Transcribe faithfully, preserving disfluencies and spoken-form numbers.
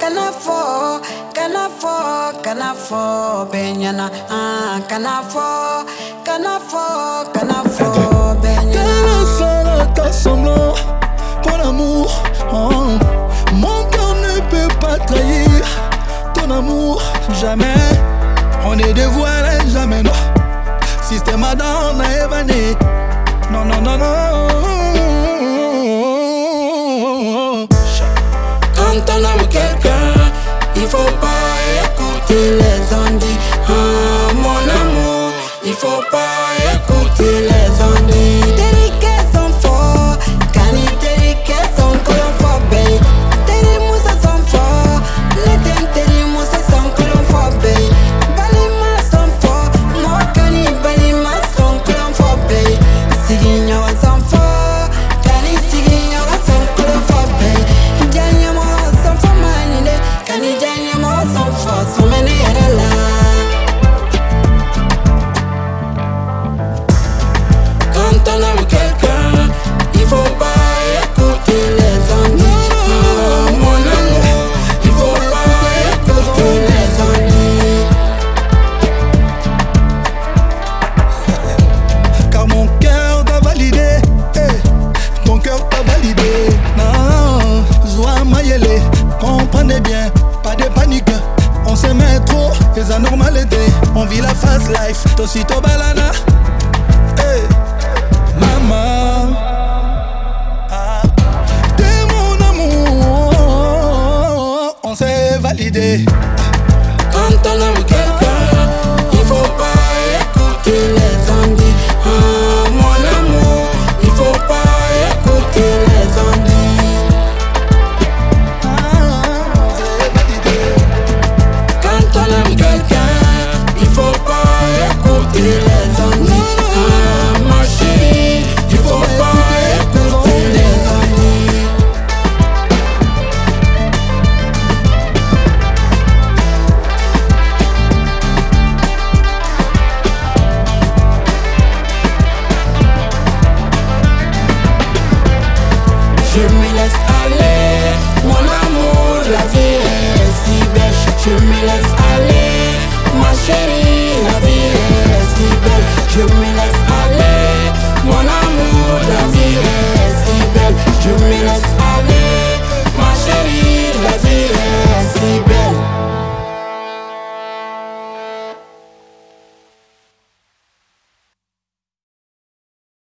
Canafo, canafo, canafo, benyana, ah, canafo, canafo, canafo, benyana. Quel ta semblant, ton amour, oh. Mon cœur ne peut pas trahir ton amour, jamais. On est dévoilé, jamais non. Système Adam, on a évané. Non, non, non, non. Quand on aime quelqu'un, il faut pas écouter les ondits. Ah, mon amour, il faut pas écouter les ondits. Tes sont forts, cani tes sont colophobes. Tes moussa sont forts, les tes moussa sont colophobes. Balima sont forts, moi cani balima sont colophobes. Sigigno sont forts, cani sigigno sont colophobes. Janyamo sont forts manine, cani janyamo sont forts, sont menés là. Quand on aime quelqu'un, il faut pas écouter les ondits. Ah, mon amour, il faut pas écouter les ondits. Car mon cœur t'a validé, eh, ton cœur t'a validé. Non, Zoua Mayele, comprenez bien, pas de panique. On s'aimait trop, les anormalités. On vit la fast life, tosito balana. Eh, maman, ah, t'es mon amour, on s'est validé. Quand on aime quelqu'un,